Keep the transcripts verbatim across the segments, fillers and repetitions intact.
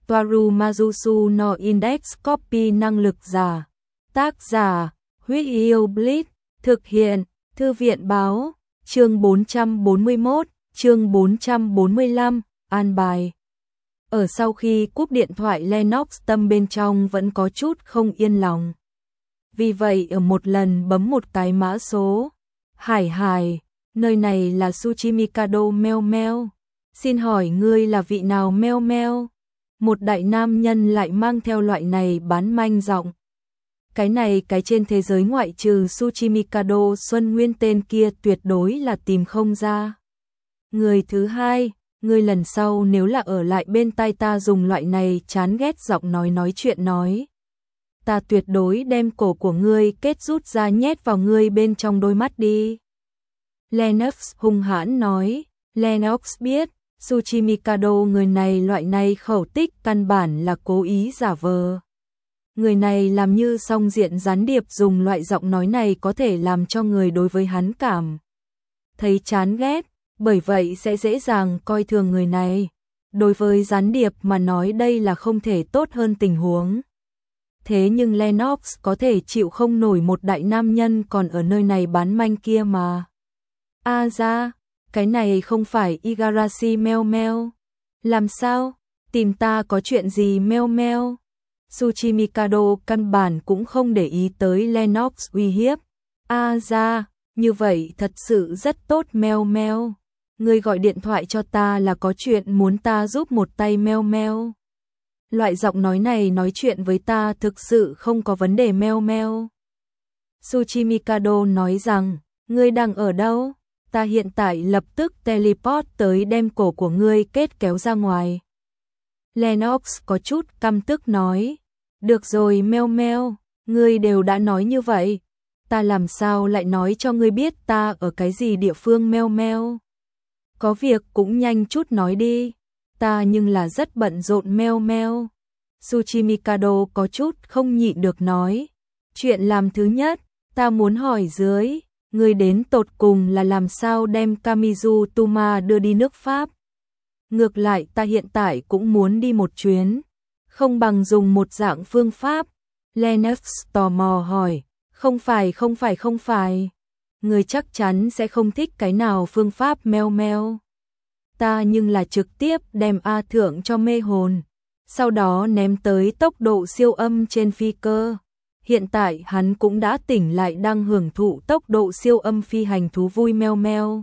Toaru Majusu no Index Copy năng lực giả. Tác giả, Huyết Yêu Blitz, thực hiện, Thư viện báo, chương bốn trăm bốn mươi mốt, chương bốn trăm bốn mươi lăm, an bài. Ở sau khi cúp điện thoại Lennox tâm bên trong vẫn có chút không yên lòng. Vì vậy ở một lần bấm một cái mã số. Hải Hải, nơi này là Tsuchimikado meo meo. Xin hỏi ngươi là vị nào meo meo? Một đại nam nhân lại mang theo loại này bán manh giọng. Cái này cái trên thế giới ngoại trừ Tsuchimikado Xuân Nguyên tên kia tuyệt đối là tìm không ra. Người thứ hai, ngươi lần sau nếu là ở lại bên tai ta dùng loại này chán ghét giọng nói nói chuyện nói. Ta tuyệt đối đem cổ của ngươi kết rút ra nhét vào ngươi bên trong đôi mắt đi. Lennox hung hãn nói, Lennox biết, Tsuchimikado người này loại này khẩu tích căn bản là cố ý giả vờ. Người này làm như song diện gián điệp dùng loại giọng nói này có thể làm cho người đối với hắn cảm thấy chán ghét, bởi vậy sẽ dễ dàng coi thường người này. Đối với gián điệp mà nói đây là không thể tốt hơn tình huống. Thế nhưng Lennox có thể chịu không nổi một đại nam nhân còn ở nơi này bán manh kia mà. A ra, cái này không phải Igarashi meo meo. Làm sao? Tìm ta có chuyện gì meo meo? Tsuchimikado căn bản cũng không để ý tới Lennox uy hiếp. A ra, như vậy thật sự rất tốt meo meo. Ngươi gọi điện thoại cho ta là có chuyện muốn ta giúp một tay meo meo. Loại giọng nói này nói chuyện với ta thực sự không có vấn đề meo meo. Tsuchimikado nói rằng, ngươi đang ở đâu? Ta hiện tại lập tức teleport tới đem cổ của ngươi kết kéo ra ngoài. Lennox có chút căm tức nói, được rồi meo meo, ngươi đều đã nói như vậy. Ta làm sao lại nói cho ngươi biết ta ở cái gì địa phương meo meo? Có việc cũng nhanh chút nói đi. Ta nhưng là rất bận rộn meo meo. Tsuchimikado có chút không nhịn được nói. Chuyện làm thứ nhất, ta muốn hỏi dưới, ngươi đến tột cùng là làm sao đem Kamizu Tuma đưa đi nước Pháp? Ngược lại ta hiện tại cũng muốn đi một chuyến, không bằng dùng một dạng phương pháp. Lennox tò mò hỏi, không phải không phải không phải. Ngươi chắc chắn sẽ không thích cái nào phương pháp meo meo. Ta nhưng là trực tiếp đem A thượng cho mê hồn, sau đó ném tới tốc độ siêu âm trên phi cơ. Hiện tại hắn cũng đã tỉnh lại đang hưởng thụ tốc độ siêu âm phi hành thú vui meo meo.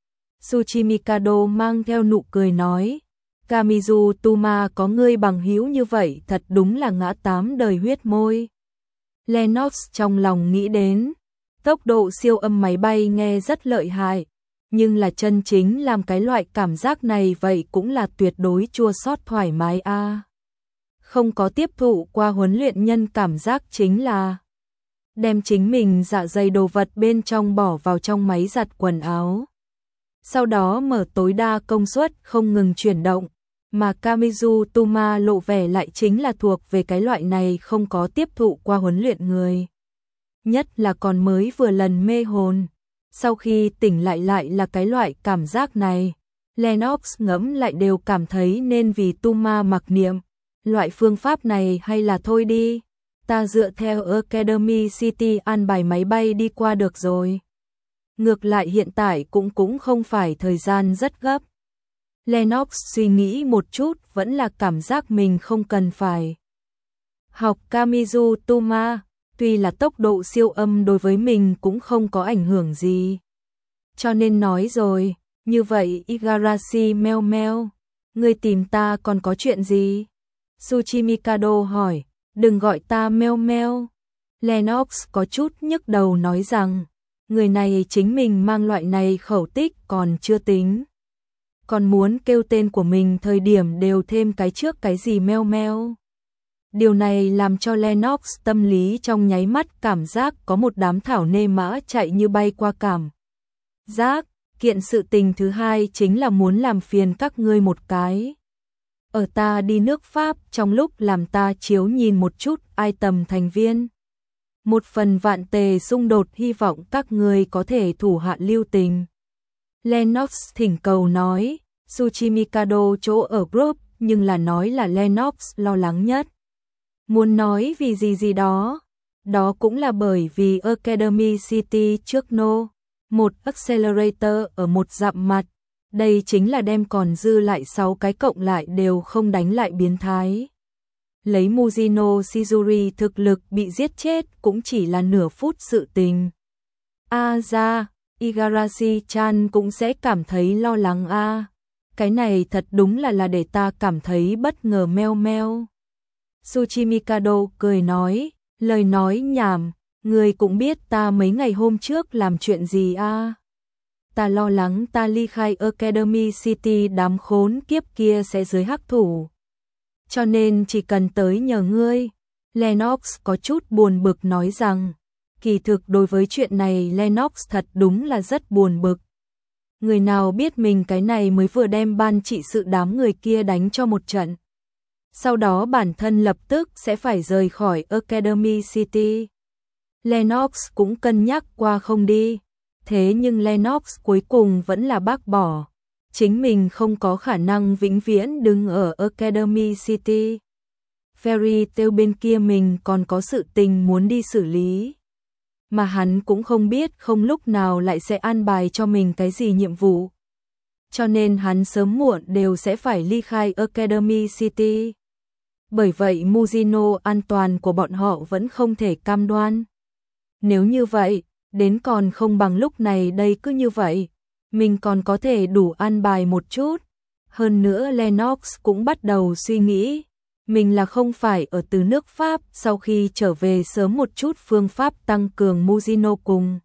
Tsuchimikado mang theo nụ cười nói, Kamizu Tuma có ngươi bằng hữu như vậy thật đúng là ngã tám đời huyết môi. Lennox trong lòng nghĩ đến, tốc độ siêu âm máy bay nghe rất lợi hại, nhưng là chân chính làm cái loại cảm giác này vậy cũng là tuyệt đối chua xót thoải mái a. À. Không có tiếp thụ qua huấn luyện nhân cảm giác chính là đem chính mình dạ dày đồ vật bên trong bỏ vào trong máy giặt quần áo. Sau đó mở tối đa công suất không ngừng chuyển động, mà Kamizu Tuma lộ vẻ lại chính là thuộc về cái loại này không có tiếp thụ qua huấn luyện người. Nhất là còn mới vừa lần mê hồn, sau khi tỉnh lại lại là cái loại cảm giác này. Lennox ngẫm lại đều cảm thấy nên vì Tuma mặc niệm. Loại phương pháp này hay là thôi đi, ta dựa theo Academy City an bài máy bay đi qua được rồi. Ngược lại hiện tại cũng cũng không phải thời gian rất gấp. Lennox suy nghĩ một chút vẫn là cảm giác mình không cần phải học Kamizu Tuma, tuy là tốc độ siêu âm đối với mình cũng không có ảnh hưởng gì. Cho nên nói rồi, như vậy Igarashi meo meo, ngươi tìm ta còn có chuyện gì? Tsuchimikado hỏi, đừng gọi ta meo meo. Lennox có chút nhức đầu nói rằng, người này chính mình mang loại này khẩu tích còn chưa tính. Còn muốn kêu tên của mình thời điểm đều thêm cái trước cái gì meo meo. Điều này làm cho Lennox tâm lý trong nháy mắt cảm giác có một đám thảo nê mã chạy như bay qua cảm giác. Kiện sự tình thứ hai chính là muốn làm phiền các ngươi một cái. Ở ta đi nước Pháp trong lúc làm ta chiếu nhìn một chút ai tầm thành viên. Một phần vạn tề xung đột hy vọng các ngươi có thể thủ hạ lưu tình. Lennox thỉnh cầu nói, Tsuchimikado chỗ ở group nhưng là nói là Lennox lo lắng nhất. Muốn nói vì gì gì đó, đó cũng là bởi vì Academy City trước nô, một accelerator ở một dặm mặt, đây chính là đem còn dư lại sáu cái cộng lại đều không đánh lại biến thái. Lấy Mujino Shizuri thực lực bị giết chết cũng chỉ là nửa phút sự tình. A ra, Igarashi-chan cũng sẽ cảm thấy lo lắng a. Cái này thật đúng là là để ta cảm thấy bất ngờ meo meo. Tsuchimikado cười nói, lời nói nhảm, người cũng biết ta mấy ngày hôm trước làm chuyện gì a. Ta lo lắng ta ly khai Academy City đám khốn kiếp kia sẽ dưới hắc thủ. Cho nên chỉ cần tới nhờ ngươi. Lennox có chút buồn bực nói rằng, kỳ thực đối với chuyện này Lennox thật đúng là rất buồn bực. Người nào biết mình cái này mới vừa đem ban trị sự đám người kia đánh cho một trận. Sau đó bản thân lập tức sẽ phải rời khỏi Academy City. Lennox cũng cân nhắc qua không đi. Thế nhưng Lennox cuối cùng vẫn là bác bỏ. Chính mình không có khả năng vĩnh viễn đứng ở Academy City. Fairy Tail bên kia mình còn có sự tình muốn đi xử lý. Mà hắn cũng không biết không lúc nào lại sẽ an bài cho mình cái gì nhiệm vụ. Cho nên hắn sớm muộn đều sẽ phải ly khai Academy City. Bởi vậy Mujino an toàn của bọn họ vẫn không thể cam đoan. Nếu như vậy, đến còn không bằng lúc này đây cứ như vậy. Mình còn có thể đủ an bài một chút. Hơn nữa Lennox cũng bắt đầu suy nghĩ. Mình là không phải ở từ nước Pháp sau khi trở về sớm một chút phương pháp tăng cường Mujino cùng.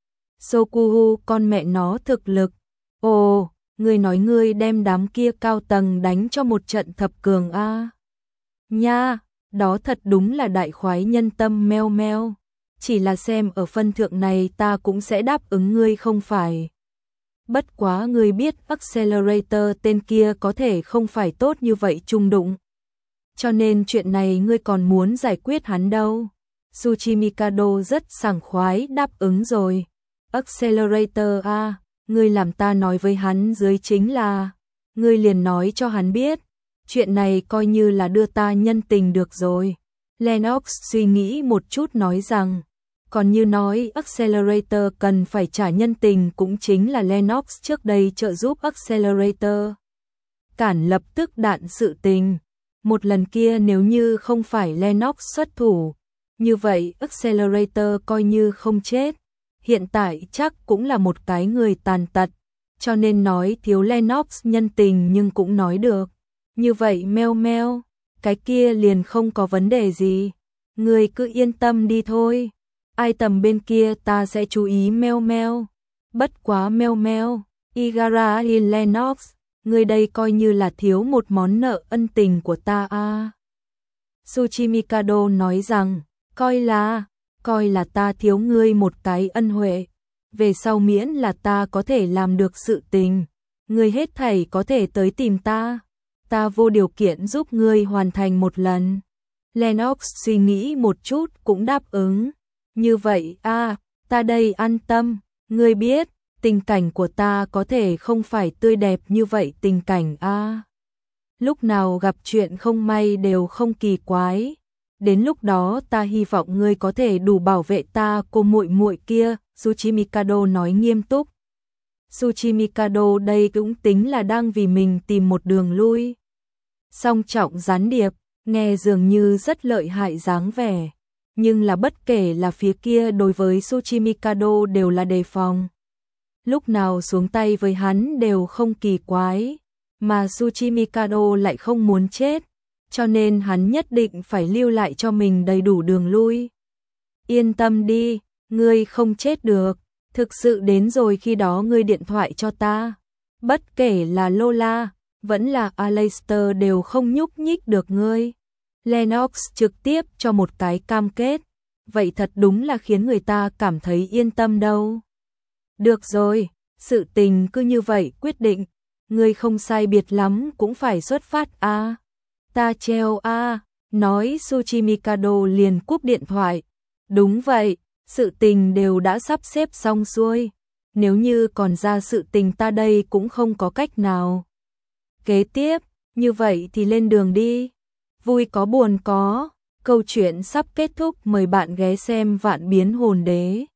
Sokuhu con mẹ nó thực lực. Ồ, ngươi nói ngươi đem đám kia cao tầng đánh cho một trận thập cường a. À. Nha, đó thật đúng là đại khoái nhân tâm meo meo. Chỉ là xem ở phân thượng này ta cũng sẽ đáp ứng ngươi không phải. Bất quá ngươi biết Accelerator tên kia có thể không phải tốt như vậy chung đụng. Cho nên chuyện này ngươi còn muốn giải quyết hắn đâu. Tsuchimikado rất sảng khoái đáp ứng rồi. Accelerator a, à, ngươi làm ta nói với hắn dưới chính là, ngươi liền nói cho hắn biết. Chuyện này coi như là đưa ta nhân tình được rồi. Lennox suy nghĩ một chút nói rằng, còn như nói Accelerator cần phải trả nhân tình cũng chính là Lennox trước đây trợ giúp Accelerator. Cản lập tức đạn sự tình. Một lần kia nếu như không phải Lennox xuất thủ, như vậy Accelerator coi như không chết. Hiện tại chắc cũng là một cái người tàn tật, cho nên nói thiếu Lennox nhân tình nhưng cũng nói được. Như vậy meo meo, cái kia liền không có vấn đề gì. Người cứ yên tâm đi thôi. Ai tầm bên kia ta sẽ chú ý meo meo. Bất quá meo meo, Igarashi Lennox, người đây coi như là thiếu một món nợ ân tình của ta a. À. Tsuchimikado nói rằng, coi là, coi là ta thiếu ngươi một cái ân huệ. Về sau miễn là ta có thể làm được sự tình, ngươi hết thảy có thể tới tìm ta. Ta vô điều kiện giúp ngươi hoàn thành một lần. Lennox suy nghĩ một chút cũng đáp ứng. Như vậy a, à, ta đây an tâm, ngươi biết, tình cảnh của ta có thể không phải tươi đẹp như vậy tình cảnh a. À. Lúc nào gặp chuyện không may đều không kỳ quái. Đến lúc đó ta hy vọng ngươi có thể đủ bảo vệ ta cô muội muội kia, Tsuchimikado nói nghiêm túc. Tsuchimikado đây cũng tính là đang vì mình tìm một đường lui. Song trọng gián điệp, nghe dường như rất lợi hại dáng vẻ. Nhưng là bất kể là phía kia đối với Tsuchimikado đều là đề phòng. Lúc nào xuống tay với hắn đều không kỳ quái. Mà Tsuchimikado lại không muốn chết. Cho nên hắn nhất định phải lưu lại cho mình đầy đủ đường lui. Yên tâm đi, ngươi không chết được. Thực sự đến rồi khi đó ngươi điện thoại cho ta. Bất kể là Lola, vẫn là Aleister đều không nhúc nhích được ngươi. Lennox trực tiếp cho một cái cam kết. Vậy thật đúng là khiến người ta cảm thấy yên tâm đâu. Được rồi, sự tình cứ như vậy quyết định. Ngươi không sai biệt lắm cũng phải xuất phát a. À. Ta treo a, à, nói Tsuchimikado liền cúp điện thoại. Đúng vậy, sự tình đều đã sắp xếp xong xuôi. Nếu như còn ra sự tình ta đây cũng không có cách nào. Kế tiếp, Như vậy thì lên đường đi. Vui có buồn có. Câu chuyện sắp kết thúc, mời bạn ghé xem Vạn Biến Hồn Đế.